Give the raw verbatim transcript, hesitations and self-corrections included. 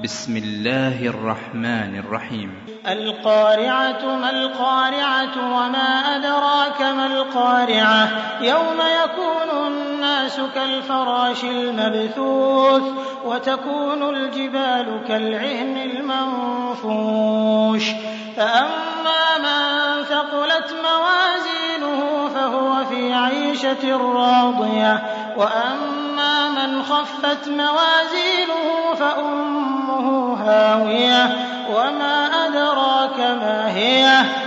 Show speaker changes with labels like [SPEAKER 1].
[SPEAKER 1] بسم الله الرحمن الرحيم.
[SPEAKER 2] القارعة ما القارعة وما أدراك ما القارعة يوم يكون الناس كالفراش المبثوث وتكون الجبال كالعهن المنفوش فأما من ثقلت موازينه فهو في عيشة راضية وأما من خفت موازينه فأمه هاوية وما أدراك ما هي